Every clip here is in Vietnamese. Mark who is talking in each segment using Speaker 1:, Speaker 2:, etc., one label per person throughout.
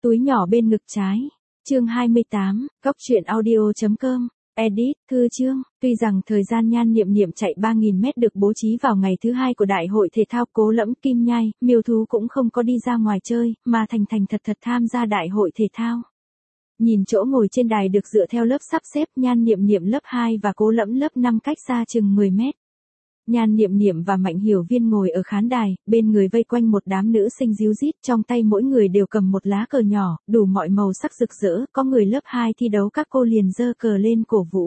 Speaker 1: Túi nhỏ bên ngực trái. Chương 28, Góc truyện audio.com. Edit, thư chương. Tuy rằng thời gian Nhan Niệm Niệm chạy 3.000 mét được bố trí vào ngày thứ 2 của đại hội thể thao Cố Lẫm Kim Nhai, Miêu Thú cũng không có đi ra ngoài chơi, mà thành thật tham gia đại hội thể thao. Nhìn chỗ ngồi trên đài được dựa theo lớp sắp xếp, Nhan Niệm Niệm lớp 2 và Cố Lẫm lớp 5 cách xa chừng 10 mét. Nhan Niệm Niệm và Mạnh Hiểu Viên ngồi ở khán đài, bên người vây quanh một đám nữ sinh ríu rít, trong tay mỗi người đều cầm một lá cờ nhỏ, đủ mọi màu sắc rực rỡ, có người lớp 2 thi đấu các cô liền giơ cờ lên cổ vũ.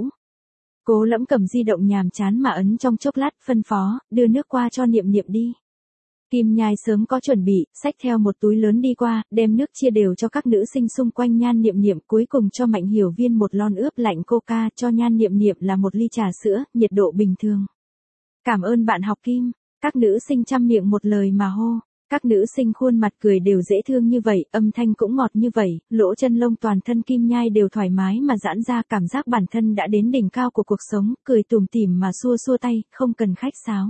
Speaker 1: Cố Lẫm cầm di động nhàm chán mà ấn trong chốc lát, phân phó, đưa nước qua cho Niệm Niệm đi. Kim Nhai sớm có chuẩn bị, xách theo một túi lớn đi qua, đem nước chia đều cho các nữ sinh xung quanh Nhan Niệm Niệm, cuối cùng cho Mạnh Hiểu Viên một lon ướp lạnh coca, cho Nhan Niệm Niệm là một ly trà sữa, nhiệt độ bình thường. Cảm ơn bạn học Kim, các nữ sinh chăm miệng một lời mà hô. Các nữ sinh khuôn mặt cười đều dễ thương như vậy, âm thanh cũng ngọt như vậy, lỗ chân lông toàn thân Kim Nhai đều thoải mái mà giãn ra, cảm giác bản thân đã đến đỉnh cao của cuộc sống, cười tủm tỉm mà xua xua tay, không cần khách sáo.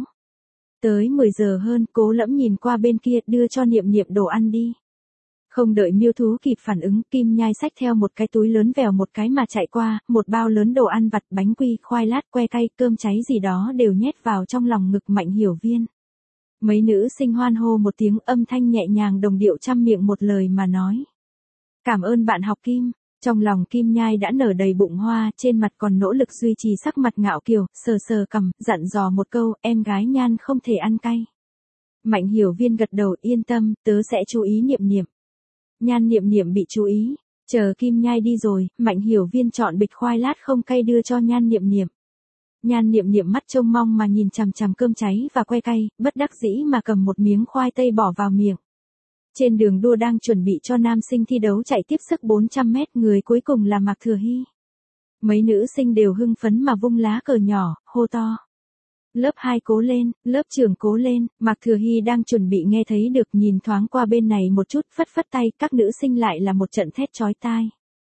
Speaker 1: Tới 10 giờ hơn, Cố Lẫm nhìn qua bên kia, đưa cho Niệm Niệm đồ ăn đi. Không đợi Miêu Thú kịp phản ứng, Kim Nhai xách theo một cái túi lớn vèo một cái mà chạy qua, một bao lớn đồ ăn vặt, bánh quy, khoai lát, que cay, cơm cháy gì đó đều nhét vào trong lòng ngực Mạnh Hiểu Viên. Mấy nữ sinh hoan hô một tiếng, âm thanh nhẹ nhàng đồng điệu chăm miệng một lời mà nói. Cảm ơn bạn học Kim. Trong lòng Kim Nhai đã nở đầy bụng hoa, trên mặt còn nỗ lực duy trì sắc mặt ngạo kiều, sờ cằm, dặn dò một câu, em gái Nhan không thể ăn cay. Mạnh Hiểu Viên gật đầu, yên tâm, tớ sẽ chú ý Niệm Niệm. Nhan Niệm Niệm bị chú ý, chờ Kim Nhai đi rồi, Mạnh Hiểu Viên chọn bịch khoai lát không cay đưa cho Nhan Niệm Niệm. Nhan Niệm Niệm mắt trông mong mà nhìn chằm chằm cơm cháy và que cay, bất đắc dĩ mà cầm một miếng khoai tây bỏ vào miệng. Trên đường đua đang chuẩn bị cho nam sinh thi đấu chạy tiếp sức 400 mét, người cuối cùng là Mạc Thừa Hy. Mấy nữ sinh đều hưng phấn mà vung lá cờ nhỏ, hô to. Lớp 2 cố lên, lớp trưởng cố lên, Mạc Thừa Hy đang chuẩn bị nghe thấy được, nhìn thoáng qua bên này một chút, phất tay, các nữ sinh lại là một trận thét chói tai.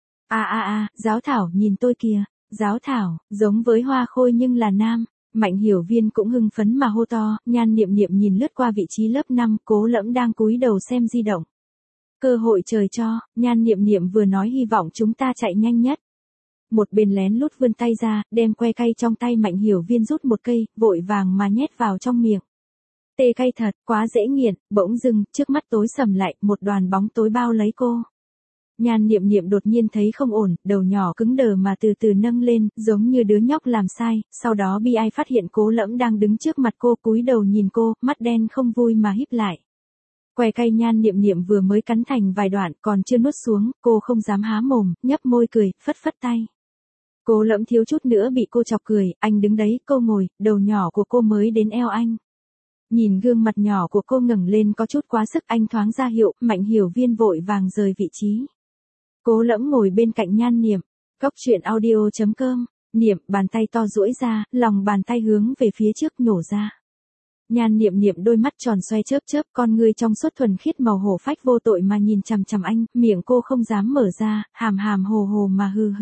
Speaker 1: Giáo thảo, nhìn tôi kìa, giáo thảo, giống với Hoa Khôi nhưng là nam. Mạnh Hiểu Viên cũng hưng phấn mà hô to, Nhan Niệm Niệm nhìn lướt qua vị trí lớp 5, Cố Lẫm đang cúi đầu xem di động. Cơ hội trời cho, Nhan Niệm Niệm vừa nói hy vọng chúng ta chạy nhanh nhất. Một bên lén lút vươn tay ra, đem que cay trong tay Mạnh Hiểu Viên rút một cây, vội vàng mà nhét vào trong miệng. Tê cay thật, quá dễ nghiện, bỗng dưng, trước mắt tối sầm lại, một đoàn bóng tối bao lấy cô. Nhan Niệm Niệm đột nhiên thấy không ổn, đầu nhỏ cứng đờ mà từ từ nâng lên, giống như đứa nhóc làm sai, sau đó bi ai phát hiện Cố Lẫm đang đứng trước mặt cô, cúi đầu nhìn cô, mắt đen không vui mà híp lại. Que cay Nhan Niệm Niệm vừa mới cắn thành vài đoạn, còn chưa nuốt xuống, cô không dám há mồm, nhấp môi cười, phất tay. Cố Lẫm thiếu chút nữa bị cô chọc cười, anh đứng đấy, cô ngồi, đầu nhỏ của cô mới đến eo anh. Nhìn gương mặt nhỏ của cô ngẩng lên có chút quá sức, anh thoáng ra hiệu, Mạnh Hiểu Viên vội vàng rời vị trí. Cố Lẫm ngồi bên cạnh Nhan Niệm, Góc truyện audio.com, Niệm, bàn tay to duỗi ra, lòng bàn tay hướng về phía trước nhổ ra. Nhan Niệm Niệm đôi mắt tròn xoay chớp, con ngươi trong suốt thuần khiết màu hổ phách vô tội mà nhìn chằm chằm anh, miệng cô không dám mở ra, hàm hồ mà hừ.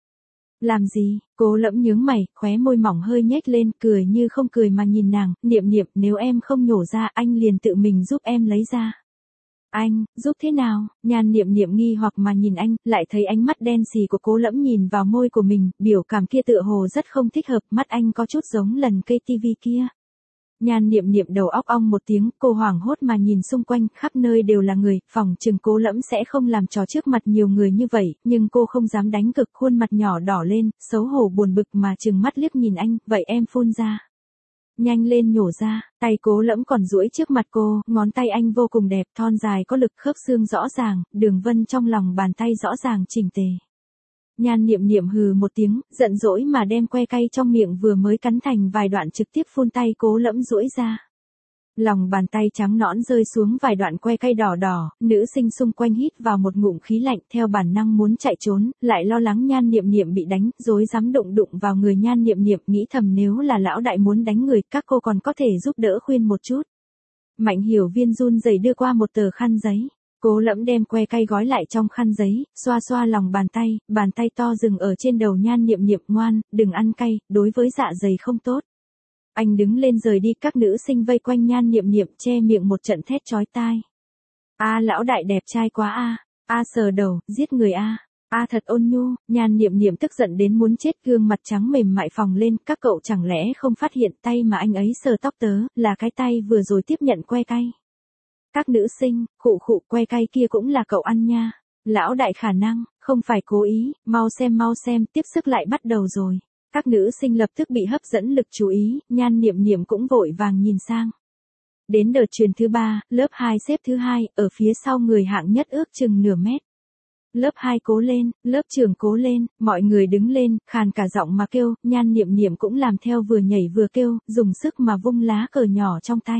Speaker 1: Làm gì? Cố Lẫm nhướng mày, khóe môi mỏng hơi nhếch lên, cười như không cười mà nhìn nàng, Niệm Niệm, nếu em không nhổ ra, anh liền tự mình giúp em lấy ra. Anh, giúp thế nào? Nhan Niệm Niệm nghi hoặc mà nhìn anh, lại thấy ánh mắt đen xì của Cố Lẫm nhìn vào môi của mình, biểu cảm kia tựa hồ rất không thích hợp, mắt anh có chút giống lần cây tivi kia. Nhan Niệm Niệm đầu óc ong một tiếng, cô hoảng hốt mà nhìn xung quanh, khắp nơi đều là người, phỏng chừng Cố Lẫm sẽ không làm trò trước mặt nhiều người như vậy, nhưng cô không dám đánh cực, khuôn mặt nhỏ đỏ lên, xấu hổ buồn bực mà trừng mắt liếc nhìn anh, vậy em phun ra. Nhanh lên nhổ ra, tay Cố Lẫm còn duỗi trước mặt cô, ngón tay anh vô cùng đẹp, thon dài có lực, khớp xương rõ ràng, đường vân trong lòng bàn tay rõ ràng chỉnh tề. Nhan Niệm Niệm hừ một tiếng, giận dỗi mà đem que cay trong miệng vừa mới cắn thành vài đoạn trực tiếp phun tay Cố Lẫm duỗi ra. Lòng bàn tay trắng nõn rơi xuống vài đoạn que cay đỏ, nữ sinh xung quanh hít vào một ngụm khí lạnh, theo bản năng muốn chạy trốn, lại lo lắng Nhan Niệm Niệm bị đánh, rối rắm đụng vào người Nhan Niệm Niệm, nghĩ thầm nếu là lão đại muốn đánh người, các cô còn có thể giúp đỡ khuyên một chút. Mạnh Hiểu Viên run rẩy đưa qua một tờ khăn giấy. Cố Lẫm đem que cay gói lại trong khăn giấy, xoa lòng bàn tay to dừng ở trên đầu Nhan Niệm Niệm, ngoan, đừng ăn cay, đối với dạ dày không tốt. Anh đứng lên rời đi, các nữ sinh vây quanh Nhan Niệm Niệm che miệng một trận thét chói tai. Lão đại đẹp trai quá a. A sờ đầu, giết người a. A thật ôn nhu, Nhan Niệm Niệm tức giận đến muốn chết, gương mặt trắng mềm mại phồng lên, các cậu chẳng lẽ không phát hiện tay mà anh ấy sờ tóc tớ, là cái tay vừa rồi tiếp nhận que cay. Các nữ sinh, khụ khụ, que cay kia cũng là cậu ăn nha. Lão đại khả năng, không phải cố ý, mau xem, tiếp sức lại bắt đầu rồi. Các nữ sinh lập tức bị hấp dẫn lực chú ý, Nhan Niệm Niệm cũng vội vàng nhìn sang. Đến đợt truyền thứ 3, lớp 2 xếp thứ 2, ở phía sau người hạng nhất ước chừng nửa mét. Lớp 2 cố lên, lớp trưởng cố lên, mọi người đứng lên, khàn cả giọng mà kêu, Nhan Niệm Niệm cũng làm theo, vừa nhảy vừa kêu, dùng sức mà vung lá cờ nhỏ trong tay.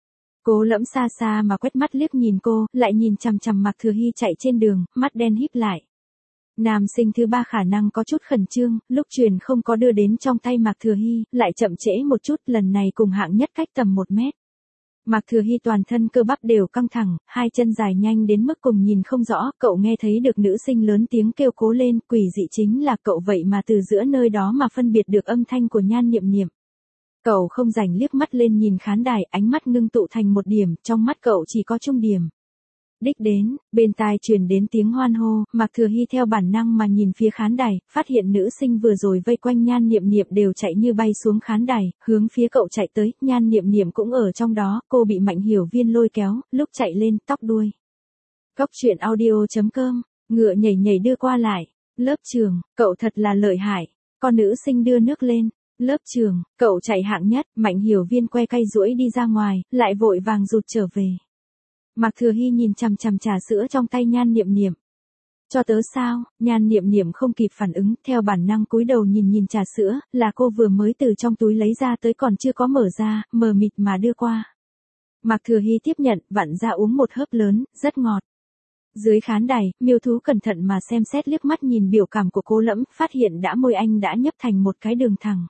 Speaker 1: Cố Lẫm xa xa mà quét mắt liếc nhìn cô, lại nhìn chằm chằm Mạc Thừa Hy chạy trên đường, mắt đen híp lại. Nam sinh thứ 3 khả năng có chút khẩn trương, lúc truyền không có đưa đến trong tay Mạc Thừa Hy, lại chậm trễ một chút, lần này cùng hạng nhất cách tầm 1 mét. Mạc Thừa Hy toàn thân cơ bắp đều căng thẳng, hai chân dài nhanh đến mức cùng nhìn không rõ, cậu nghe thấy được nữ sinh lớn tiếng kêu cố lên, quỷ dị chính là cậu vậy mà từ giữa nơi đó mà phân biệt được âm thanh của Nhan Niệm Niệm. Cậu không rảnh liếc mắt lên nhìn khán đài, ánh mắt ngưng tụ thành một điểm, trong mắt cậu chỉ có trung điểm. Đích đến, bên tai truyền đến tiếng hoan hô, Mạc Thừa Hy theo bản năng mà nhìn phía khán đài, phát hiện nữ sinh vừa rồi vây quanh Nhan Niệm Niệm đều chạy như bay xuống khán đài, hướng phía cậu chạy tới, Nhan Niệm Niệm cũng ở trong đó, cô bị Mạnh Hiểu Viên lôi kéo, lúc chạy lên, tóc đuôi. Cóc truyện audio.com, ngựa nhảy nhảy đưa qua lại, lớp trường, cậu thật là lợi hại, con nữ sinh đưa nước lên. Lớp trường, cậu chạy hạng nhất, Mạnh Hiểu Viên que cay duỗi đi ra ngoài, lại vội vàng rụt trở về. Mạc Thừa Hy nhìn chằm chằm trà sữa trong tay Nhan Niệm Niệm. Cho tớ sao? Nhan Niệm Niệm không kịp phản ứng, theo bản năng cúi đầu nhìn trà sữa, là cô vừa mới từ trong túi lấy ra tới còn chưa có mở ra, mờ mịt mà đưa qua. Mạc Thừa Hy tiếp nhận, vặn ra uống một hớp lớn, rất ngọt. Dưới khán đài, Miêu Thú cẩn thận mà xem xét liếc mắt nhìn biểu cảm của Cố Lẫm, phát hiện môi anh đã nhấp thành một cái đường thẳng.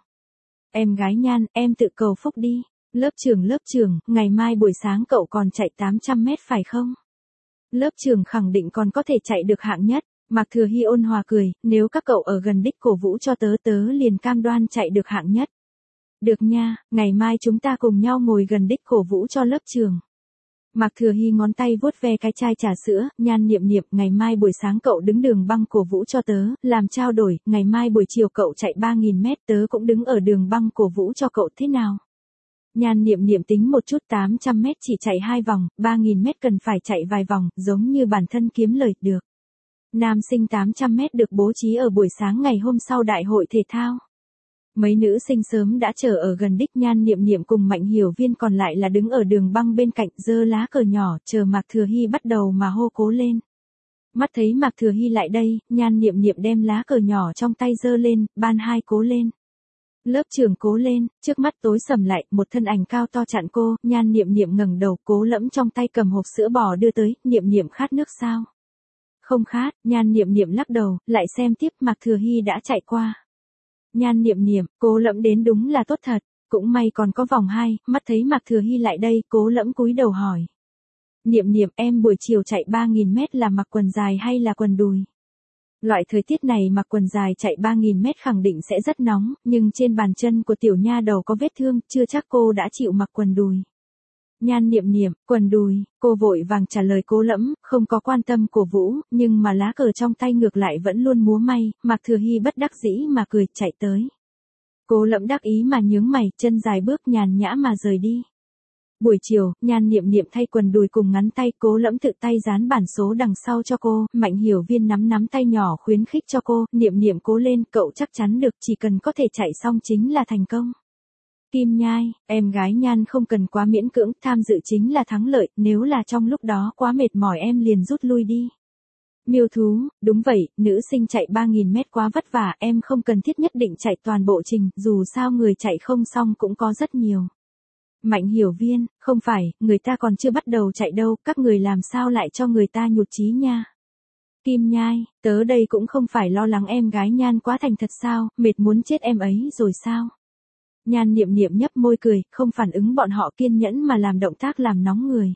Speaker 1: Em gái Nhan, em tự cầu phúc đi. Lớp trưởng, ngày mai buổi sáng cậu còn chạy 800 mét phải không? Lớp trưởng khẳng định còn có thể chạy được hạng nhất. Mạc Thừa Hy ôn hòa cười, nếu các cậu ở gần đích cổ vũ cho tớ liền cam đoan chạy được hạng nhất. Được nha, ngày mai chúng ta cùng nhau ngồi gần đích cổ vũ cho lớp trưởng. Mạc Thừa Hy ngón tay vuốt ve cái chai trà sữa, Nhan Niệm Niệm, ngày mai buổi sáng cậu đứng đường băng cổ vũ cho tớ, làm trao đổi, ngày mai buổi chiều cậu chạy 3.000 mét tớ cũng đứng ở đường băng cổ vũ cho cậu thế nào? Nhan Niệm Niệm tính một chút, 800 mét chỉ chạy 2 vòng, 3.000 mét cần phải chạy vài vòng, giống như bản thân kiếm lời, được. Nam sinh 800 mét được bố trí ở buổi sáng ngày hôm sau đại hội thể thao. Mấy nữ sinh sớm đã chờ ở gần đích, Nhan Niệm Niệm cùng Mạnh Hiểu Viên còn lại là đứng ở đường băng bên cạnh, giơ lá cờ nhỏ, chờ Mạc Thừa Hy bắt đầu mà hô cố lên. Mắt thấy Mạc Thừa Hy lại đây, Nhan Niệm Niệm đem lá cờ nhỏ trong tay giơ lên, ban 2 cố lên. Lớp trưởng cố lên, trước mắt tối sầm lại, một thân ảnh cao to chặn cô, Nhan Niệm Niệm ngẩng đầu, Cố Lẫm trong tay cầm hộp sữa bò đưa tới, Niệm Niệm khát nước sao? Không khát, Nhan Niệm Niệm lắc đầu, lại xem tiếp, Mạc Thừa Hy đã chạy qua. Nhan Niệm Niệm, Cố Lẫm đến đúng là tốt thật, cũng may còn có vòng 2, mắt thấy Mạc Thừa Hy lại đây, Cố Lẫm cúi đầu hỏi. Niệm Niệm, em buổi chiều chạy 3.000 mét là mặc quần dài hay là quần đùi? Loại thời tiết này mặc quần dài chạy 3.000 mét khẳng định sẽ rất nóng, nhưng trên bàn chân của tiểu nha đầu có vết thương, chưa chắc cô đã chịu mặc quần đùi. Nhan Niệm Niệm, quần đùi, cô vội vàng trả lời Cố Lẫm, không có quan tâm cổ vũ, nhưng mà lá cờ trong tay ngược lại vẫn luôn múa may, Mạc Thừa Hy bất đắc dĩ mà cười, chạy tới. Cố Lẫm đắc ý mà nhướng mày, chân dài bước nhàn nhã mà rời đi. Buổi chiều, Nhan Niệm Niệm thay quần đùi cùng ngắn tay, Cố Lẫm tự tay dán bản số đằng sau cho cô, Mạnh Hiểu Viên nắm tay nhỏ khuyến khích cho cô, Niệm Niệm cố lên, cậu chắc chắn được, chỉ cần có thể chạy xong chính là thành công. Kim Nhai, em gái Nhan không cần quá miễn cưỡng, tham dự chính là thắng lợi, nếu là trong lúc đó quá mệt mỏi em liền rút lui đi. Miêu Thú, đúng vậy, nữ sinh chạy 3.000 mét quá vất vả, em không cần thiết nhất định chạy toàn bộ trình, dù sao người chạy không xong cũng có rất nhiều. Mạnh Hiểu Viên, không phải, người ta còn chưa bắt đầu chạy đâu, các người làm sao lại cho người ta nhụt chí nha. Kim Nhai, tớ đây cũng không phải lo lắng em gái Nhan quá thành thật sao, mệt muốn chết em ấy rồi sao. Nhan Niệm Niệm nhấp môi cười, không phản ứng bọn họ kiên nhẫn mà làm động tác làm nóng người.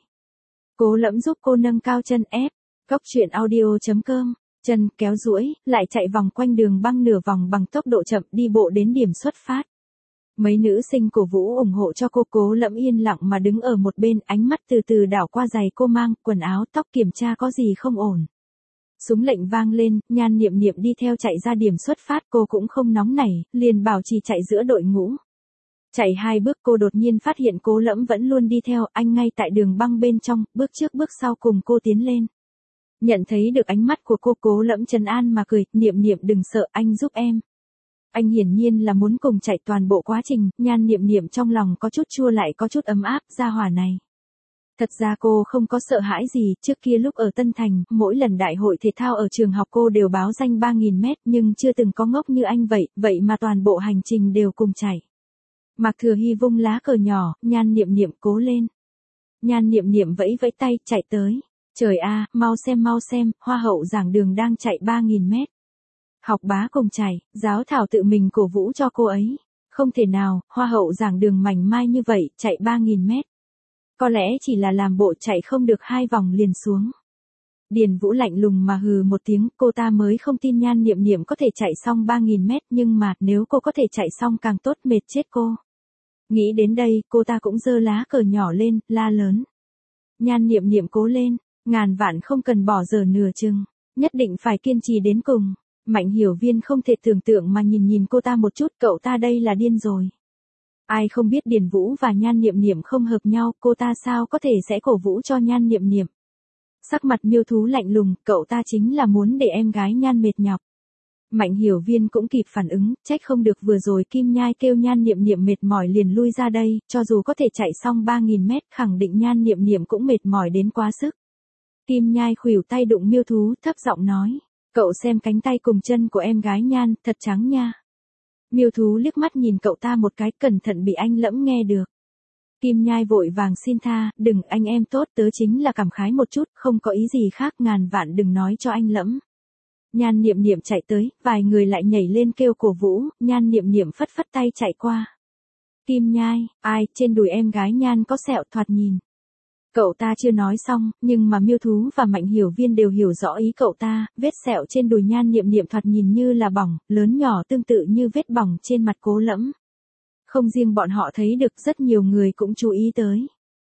Speaker 1: Cố Lẫm giúp cô nâng cao chân ép, cóc truyện audio.com, chân kéo duỗi, lại chạy vòng quanh đường băng nửa vòng bằng tốc độ chậm, đi bộ đến điểm xuất phát. Mấy nữ sinh cổ vũ ủng hộ cho cô, Cố Lẫm yên lặng mà đứng ở một bên, ánh mắt từ từ đảo qua giày cô mang, quần áo tóc, kiểm tra có gì không ổn. Súng lệnh vang lên, Nhan Niệm Niệm đi theo chạy ra điểm xuất phát, cô cũng không nóng nảy, liền bảo trì chạy giữa đội ngũ. Chạy 2 bước cô đột nhiên phát hiện Cố Lẫm vẫn luôn đi theo, anh ngay tại đường băng bên trong, bước trước bước sau cùng cô tiến lên. Nhận thấy được ánh mắt của cô, Cố Lẫm trấn an mà cười, Niệm Niệm đừng sợ, anh giúp em. Anh hiển nhiên là muốn cùng chạy toàn bộ quá trình, Nhan Niệm Niệm trong lòng có chút chua lại có chút ấm áp, gia hỏa này. Thật ra cô không có sợ hãi gì, trước kia lúc ở Tân Thành, mỗi lần đại hội thể thao ở trường học cô đều báo danh 3.000 mét nhưng chưa từng có ngốc như anh vậy mà toàn bộ hành trình đều cùng chạy. Mạc Thừa Hy vung lá cờ nhỏ, Nhan Niệm Niệm cố lên. Nhan Niệm Niệm vẫy vẫy tay, chạy tới. Trời a, mau xem, Hoa hậu giảng đường đang chạy 3.000 mét. Học bá cùng chạy, giáo thảo tự mình cổ vũ cho cô ấy. Không thể nào, Hoa hậu giảng đường mảnh mai như vậy, chạy 3.000 mét. Có lẽ chỉ là làm bộ chạy không được 2 vòng liền xuống. Điền Vũ lạnh lùng mà hừ một tiếng, cô ta mới không tin Nhan Niệm Niệm có thể chạy xong 3.000 mét, nhưng mà nếu cô có thể chạy xong càng tốt, mệt chết cô. Nghĩ đến đây, cô ta cũng giơ lá cờ nhỏ lên, la lớn. Nhan Niệm Niệm cố lên, ngàn vạn không cần bỏ giờ nửa chừng, nhất định phải kiên trì đến cùng. Mạnh Hiểu Viên không thể tưởng tượng mà nhìn cô ta một chút, cậu ta đây là điên rồi. Ai không biết Điền Vũ và Nhan Niệm Niệm không hợp nhau, cô ta sao có thể sẽ cổ vũ cho Nhan Niệm Niệm. Sắc mặt Miêu Thú lạnh lùng, cậu ta chính là muốn để em gái Nhan mệt nhọc. Mạnh Hiểu Viên cũng kịp phản ứng, trách không được vừa rồi Kim Nhai kêu Nhan Niệm Niệm mệt mỏi liền lui ra đây, cho dù có thể chạy xong 3.000 mét, khẳng định Nhan Niệm Niệm cũng mệt mỏi đến quá sức. Kim Nhai khuỷu tay đụng Miêu Thú, thấp giọng nói, cậu xem cánh tay cùng chân của em gái Nhan, thật trắng nha. Miêu Thú liếc mắt nhìn cậu ta một cái, cẩn thận bị anh Lẫm nghe được. Kim Nhai vội vàng xin tha, đừng anh em tốt, tớ chính là cảm khái một chút, không có ý gì khác, ngàn vạn đừng nói cho anh Lẫm. Nhan Niệm Niệm chạy tới, vài người lại nhảy lên kêu cổ vũ, Nhan Niệm Niệm phất phất tay chạy qua. Kim Nhai, ai, trên đùi em gái Nhan có sẹo, thoạt nhìn. Cậu ta chưa nói xong, nhưng mà Miêu Thú và Mạnh Hiểu Viên đều hiểu rõ ý cậu ta, vết sẹo trên đùi Nhan Niệm Niệm thoạt nhìn như là bỏng, lớn nhỏ tương tự như vết bỏng trên mặt Cố Lẫm. Không riêng bọn họ thấy được, rất nhiều người cũng chú ý tới.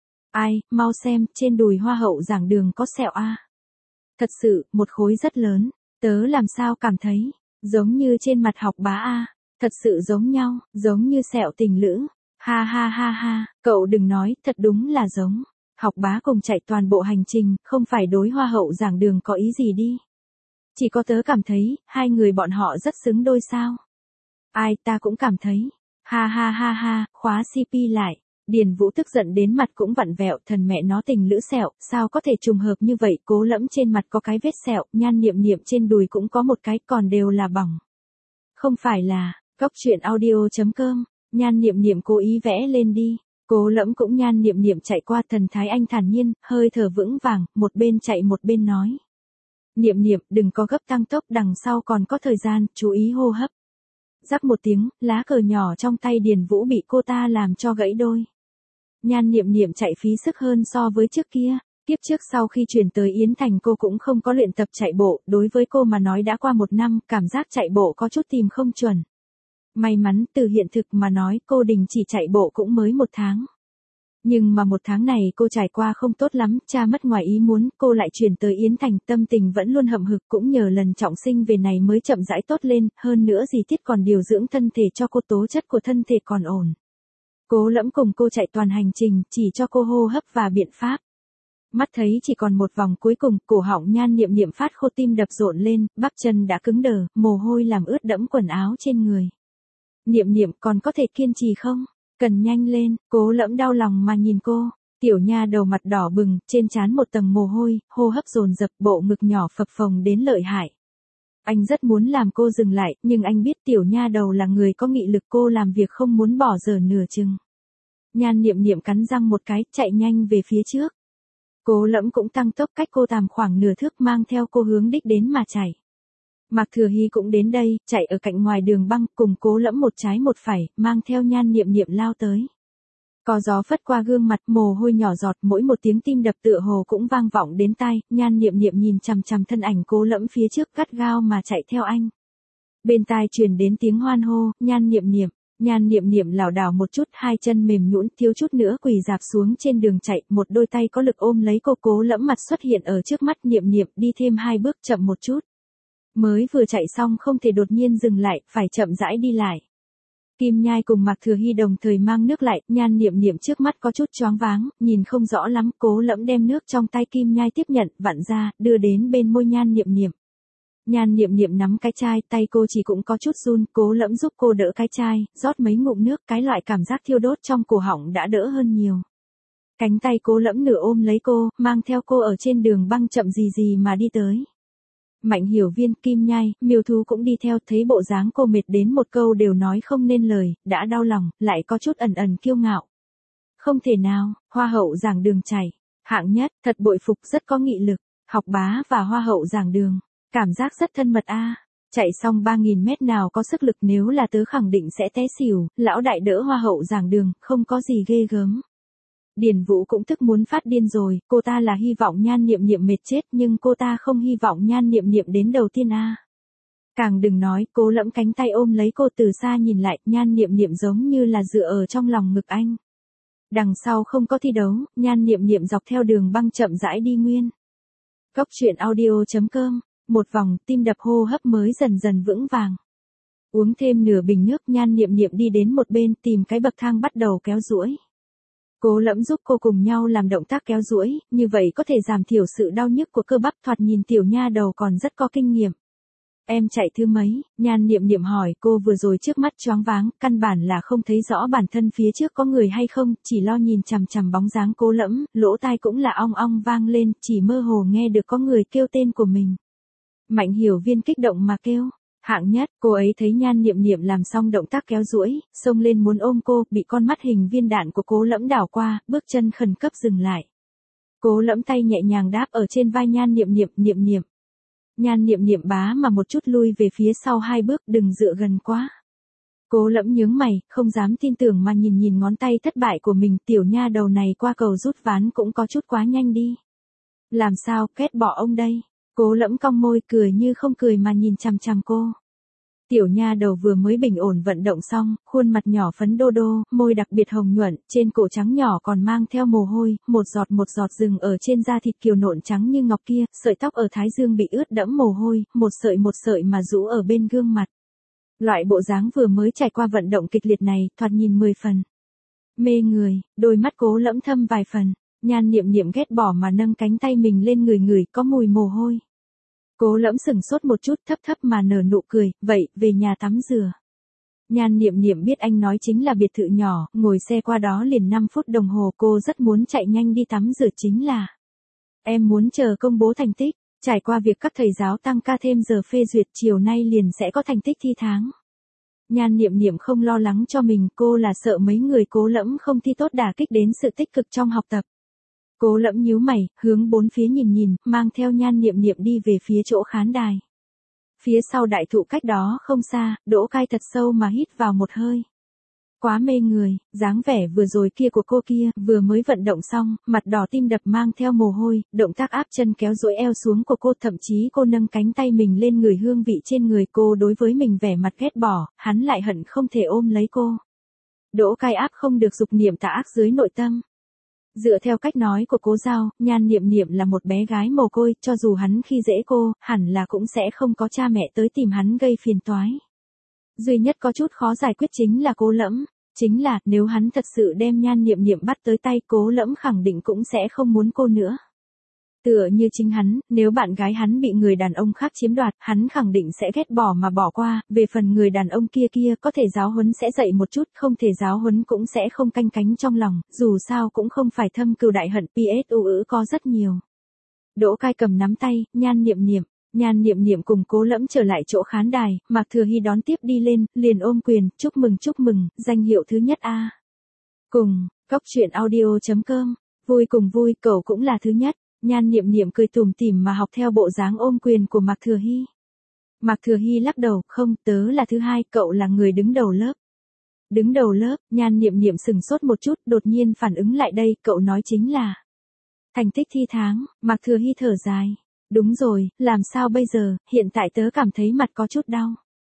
Speaker 1: Ai, mau xem, trên đùi Hoa hậu giảng đường có sẹo a. Thật sự, một khối rất lớn, tớ làm sao cảm thấy, giống như trên mặt học bá a, thật sự giống nhau, giống như sẹo tình lữ. Ha ha ha ha, cậu đừng nói, thật đúng là giống. Học bá cùng chạy toàn bộ hành trình, không phải đối Hoa hậu giảng đường có ý gì đi. Chỉ có tớ cảm thấy, hai người bọn họ rất xứng đôi sao. Ai, ta cũng cảm thấy. Ha ha ha ha, khóa CP lại. Điền Vũ tức giận đến mặt cũng vặn vẹo, thần mẹ nó tình lữ sẹo, sao có thể trùng hợp như vậy, Cố Lẫm trên mặt có cái vết sẹo, Nhan Niệm Niệm trên đùi cũng có một cái, còn đều là bỏng. Không phải là, Cóc Truyện Audio.com, Nhan Niệm Niệm cố ý vẽ lên đi. Cố Lẫm cũng Nhan Niệm Niệm chạy qua, thần thái anh thản nhiên, hơi thở vững vàng, một bên chạy một bên nói. Niệm Niệm, đừng có gấp tăng tốc, đằng sau còn có thời gian, chú ý hô hấp. Rắc một tiếng, lá cờ nhỏ trong tay Điền Vũ bị cô ta làm cho gãy đôi. Nhan Niệm Niệm chạy phí sức hơn so với trước kia. Tiếp trước sau khi chuyển tới Yến Thành cô cũng không có luyện tập chạy bộ, đối với cô mà nói đã qua 1 năm, cảm giác chạy bộ có chút tìm không chuẩn. May mắn, từ hiện thực mà nói, cô đình chỉ chạy bộ cũng mới 1 tháng. Nhưng mà 1 tháng này cô trải qua không tốt lắm, cha mất ngoài ý muốn, cô lại chuyển tới Yến Thành, tâm tình vẫn luôn hậm hực, cũng nhờ lần trọng sinh về này mới chậm rãi tốt lên, hơn nữa gì tiết còn điều dưỡng thân thể cho cô, tố chất của thân thể còn ổn. Cố Lẫm cùng cô chạy toàn hành trình, chỉ cho cô hô hấp và biện pháp. Mắt thấy chỉ còn 1 vòng cuối cùng, cổ họng Nhan Niệm Niệm phát khô, tim đập rộn lên, bắp chân đã cứng đờ, mồ hôi làm ướt đẫm quần áo trên người. Niệm Niệm còn có thể kiên trì không? Cần nhanh lên, Cố Lẫm đau lòng mà nhìn cô. Tiểu nha đầu mặt đỏ bừng, trên trán một tầng mồ hôi, hô hấp dồn dập, bộ ngực nhỏ phập phồng đến lợi hại. Anh rất muốn làm cô dừng lại, nhưng anh biết tiểu nha đầu là người có nghị lực, cô làm việc không muốn bỏ dở nửa chừng. Nhan Niệm Niệm cắn răng một cái, chạy nhanh về phía trước. Cố Lẫm cũng tăng tốc, cách cô tầm khoảng nửa thước, mang theo cô hướng đích đến mà chạy. Mạc Thừa Hy cũng đến đây, chạy ở cạnh ngoài đường băng, cùng Cố Lẫm một trái một phải, mang theo Nhan Niệm Niệm lao tới. Có gió phất qua gương mặt, mồ hôi nhỏ giọt, mỗi một tiếng tim đập tựa hồ cũng vang vọng đến tai, Nhan Niệm Niệm nhìn chằm chằm thân ảnh Cố Lẫm phía trước, gắt gao mà chạy theo anh. Bên tai truyền đến tiếng hoan hô, Nhan Niệm Niệm, Nhan Niệm Niệm lảo đảo một chút, hai chân mềm nhũn, thiếu chút nữa quỳ rạp xuống trên đường chạy, một đôi tay có lực ôm lấy cô. Cố Lẫm mặt xuất hiện ở trước mắt Niệm Niệm, đi thêm hai bước, chậm một chút. Mới vừa chạy xong không thể đột nhiên dừng lại, phải chậm rãi đi lại. Kim Nhai cùng Mạc Thừa Hy đồng thời mang nước lại, Nhan Niệm Niệm trước mắt có chút choáng váng, nhìn không rõ lắm. Cố Lẫm đem nước trong tay Kim Nhai tiếp nhận, vặn ra, đưa đến bên môi Nhan Niệm Niệm. Nhan Niệm Niệm nắm cái chai, tay cô chỉ cũng có chút run. Cố Lẫm giúp cô đỡ cái chai, rót mấy ngụm nước, cái loại cảm giác thiêu đốt trong cổ họng đã đỡ hơn nhiều. Cánh tay Cố Lẫm nửa ôm lấy cô, mang theo cô ở trên đường băng chậm gì gì mà đi tới. Mạnh Hiểu Viên, Kim Nhai, Miêu Thú cũng đi theo, thấy bộ dáng cô mệt đến một câu đều nói không nên lời, đã đau lòng, lại có chút ẩn ẩn kiêu ngạo. Không thể nào, Hoa hậu giảng đường chạy, hạng nhất, thật bội phục, rất có nghị lực, học bá và Hoa hậu giảng đường, cảm giác rất thân mật a. Chạy xong 3.000 mét nào có sức lực, nếu là tớ khẳng định sẽ té xỉu, lão đại đỡ Hoa hậu giảng đường, không có gì ghê gớm. Điền Vũ cũng tức muốn phát điên rồi, cô ta là hy vọng Nhan Niệm Niệm mệt chết nhưng cô ta không hy vọng Nhan Niệm Niệm đến đầu tiên a. Càng đừng nói, Cố Lẫm cánh tay ôm lấy cô từ xa nhìn lại, Nhan Niệm Niệm giống như là dựa ở trong lòng ngực anh. Đằng sau không có thi đấu, Nhan Niệm Niệm dọc theo đường băng chậm rãi đi nguyên. Góc truyện audio.com, một vòng, tim đập hô hấp mới dần dần vững vàng. Uống thêm nửa bình nước, Nhan Niệm Niệm đi đến một bên tìm cái bậc thang bắt đầu kéo duỗi. Cố Lẫm giúp cô cùng nhau làm động tác kéo duỗi, như vậy có thể giảm thiểu sự đau nhức của cơ bắp, thoạt nhìn tiểu nha đầu còn rất có kinh nghiệm. Em chạy thứ mấy? Nhan Niệm Niệm hỏi, cô vừa rồi trước mắt choáng váng, căn bản là không thấy rõ bản thân phía trước có người hay không, chỉ lo nhìn chằm chằm bóng dáng Cố Lẫm, lỗ tai cũng là ong ong vang lên, chỉ mơ hồ nghe được có người kêu tên của mình. Mạnh Hiểu Viên kích động mà kêu. Hạng nhất, cô ấy thấy Nhan Niệm Niệm làm xong động tác kéo duỗi, xông lên muốn ôm cô, bị con mắt hình viên đạn của Cố Lẫm đảo qua, bước chân khẩn cấp dừng lại. Cố Lẫm tay nhẹ nhàng đáp ở trên vai Nhan Niệm Niệm, Niệm Niệm. Nhan Niệm Niệm bá mà một chút lui về phía sau hai bước, đừng dựa gần quá. Cố Lẫm nhướng mày, không dám tin tưởng mà nhìn ngón tay thất bại của mình, tiểu nha đầu này qua cầu rút ván cũng có chút quá nhanh đi. Làm sao, ghét bỏ ông đây. Cố Lẫm cong môi, cười như không cười mà nhìn chằm chằm cô. Tiểu nha đầu vừa mới bình ổn vận động xong, khuôn mặt nhỏ phấn đô đô, môi đặc biệt hồng nhuận, trên cổ trắng nhỏ còn mang theo mồ hôi, một giọt dừng ở trên da thịt kiều nộn trắng như ngọc kia, sợi tóc ở thái dương bị ướt đẫm mồ hôi, một sợi mà rũ ở bên gương mặt. Loại bộ dáng vừa mới trải qua vận động kịch liệt này, thoạt nhìn 10 phần. Mê người, đôi mắt Cố Lẫm thâm vài phần, Nhan Niệm Niệm ghét bỏ mà nâng cánh tay mình lên người, có mùi mồ hôi. Cố Lẫm sừng sốt một chút, thấp mà nở nụ cười, vậy, về nhà tắm rửa. Nhan Niệm Niệm biết anh nói chính là biệt thự nhỏ, ngồi xe qua đó liền 5 phút đồng hồ, cô rất muốn chạy nhanh đi tắm rửa chính là. Em muốn chờ công bố thành tích, trải qua việc các thầy giáo tăng ca thêm giờ phê duyệt, chiều nay liền sẽ có thành tích thi tháng. Nhan Niệm Niệm không lo lắng cho mình, cô là sợ mấy người Cố Lẫm không thi tốt đả kích đến sự tích cực trong học tập. Cố Lẫm nhíu mày, hướng bốn phía nhìn, mang theo Nhan Niệm Niệm đi về phía chỗ khán đài. Phía sau đại thụ cách đó không xa, Đỗ Cai thật sâu mà hít vào một hơi. Quá mê người, dáng vẻ vừa rồi kia của cô kia, vừa mới vận động xong, mặt đỏ tim đập mang theo mồ hôi, động tác áp chân kéo duỗi eo xuống của cô, thậm chí cô nâng cánh tay mình lên người, hương vị trên người cô đối với mình vẻ mặt ghét bỏ, hắn lại hận không thể ôm lấy cô. Đỗ Cai áp không được dục niệm tà ác dưới nội tâm. Dựa theo cách nói của Cố Giao, Nhan Niệm Niệm là một bé gái mồ côi, cho dù hắn khi dễ cô, hẳn là cũng sẽ không có cha mẹ tới tìm hắn gây phiền toái. Duy nhất có chút khó giải quyết chính là Cố Lẫm, chính là nếu hắn thật sự đem Nhan Niệm Niệm bắt tới tay, Cố Lẫm khẳng định cũng sẽ không muốn cô nữa. Tựa như chính hắn, nếu bạn gái hắn bị người đàn ông khác chiếm đoạt, hắn khẳng định sẽ ghét bỏ mà bỏ qua, về phần người đàn ông kia có thể giáo huấn sẽ dạy một chút, không thể giáo huấn cũng sẽ không canh cánh trong lòng, dù sao cũng không phải thâm cừu đại hận, PSU có rất nhiều. Đỗ Cai cầm nắm tay, Nhan Niệm Niệm cùng Cố Lẫm trở lại chỗ khán đài, Mạc Thừa Hy đón tiếp đi lên, liền ôm quyền, chúc mừng, danh hiệu thứ nhất a. Cùng, góc truyện audio.com, vui cùng vui, cậu cũng là thứ nhất. Nhan Niệm Niệm cười tủm tỉm mà học theo bộ dáng ôm quyền của Mạc Thừa Hy. Mạc Thừa Hy lắc đầu, không, tớ là thứ hai, cậu là người đứng đầu lớp. Đứng đầu lớp, Nhan Niệm Niệm sừng sốt một chút, đột nhiên phản ứng lại đây, cậu nói chính là thành tích thi tháng. Mạc Thừa Hy thở dài. Đúng rồi, làm sao bây giờ, hiện tại tớ cảm thấy mặt có chút đau.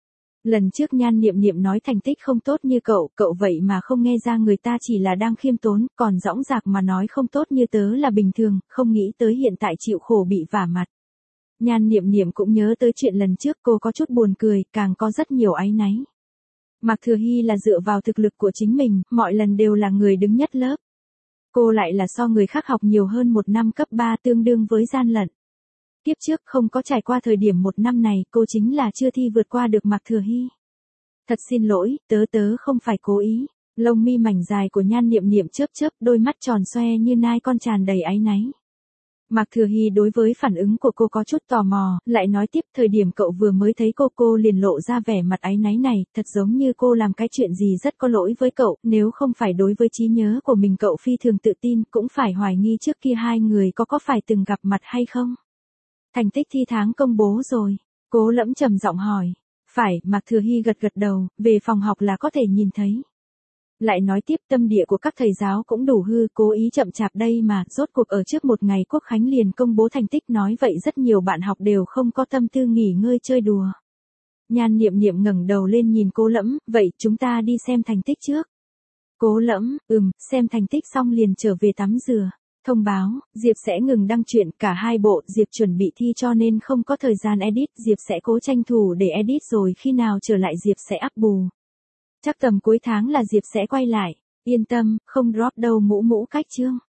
Speaker 1: Lần trước Nhan Niệm Niệm nói thành tích không tốt như cậu vậy mà không nghe ra người ta chỉ là đang khiêm tốn, còn dõng dạc mà nói không tốt như tớ là bình thường, không nghĩ tới hiện tại chịu khổ bị vả mặt. Nhan Niệm Niệm cũng nhớ tới chuyện lần trước, cô có chút buồn cười, càng có rất nhiều áy náy. Mạc Thừa Hy là dựa vào thực lực của chính mình, mọi lần đều là người đứng nhất lớp. Cô lại là so người khác học nhiều hơn 1 năm cấp 3, tương đương với gian lận. Tiếp trước không có trải qua thời điểm 1 năm này, cô chính là chưa thi vượt qua được Mạc Thừa Hy. Thật xin lỗi, tớ không phải cố ý. Lông mi mảnh dài của Nhan Niệm Niệm chớp chớp, đôi mắt tròn xoe như nai con tràn đầy áy náy. Mạc Thừa Hy đối với phản ứng của cô có chút tò mò, lại nói tiếp, thời điểm cậu vừa mới thấy cô liền lộ ra vẻ mặt áy náy này, thật giống như cô làm cái chuyện gì rất có lỗi với cậu, nếu không phải đối với trí nhớ của mình cậu phi thường tự tin, cũng phải hoài nghi trước kia hai người có phải từng gặp mặt hay không. Thành tích thi tháng công bố rồi, Cố Lẫm trầm giọng hỏi. Phải, Mạc Thừa Hy gật đầu, về phòng học là có thể nhìn thấy. Lại nói tiếp, tâm địa của các thầy giáo cũng đủ hư, cố ý chậm chạp đây mà, rốt cuộc ở trước một ngày Quốc khánh liền công bố thành tích, nói vậy rất nhiều bạn học đều không có tâm tư nghỉ ngơi chơi đùa. Nhan Niệm Niệm ngẩng đầu lên nhìn Cố Lẫm, vậy chúng ta đi xem thành tích trước. Cố Lẫm, xem thành tích xong liền trở về tắm rửa. Thông báo, Diệp sẽ ngừng đăng truyện, cả 2 bộ, Diệp chuẩn bị thi cho nên không có thời gian edit, Diệp sẽ cố tranh thủ để edit rồi khi nào trở lại Diệp sẽ up bù. Chắc tầm cuối tháng là Diệp sẽ quay lại, yên tâm, không drop đâu mũ cách chương.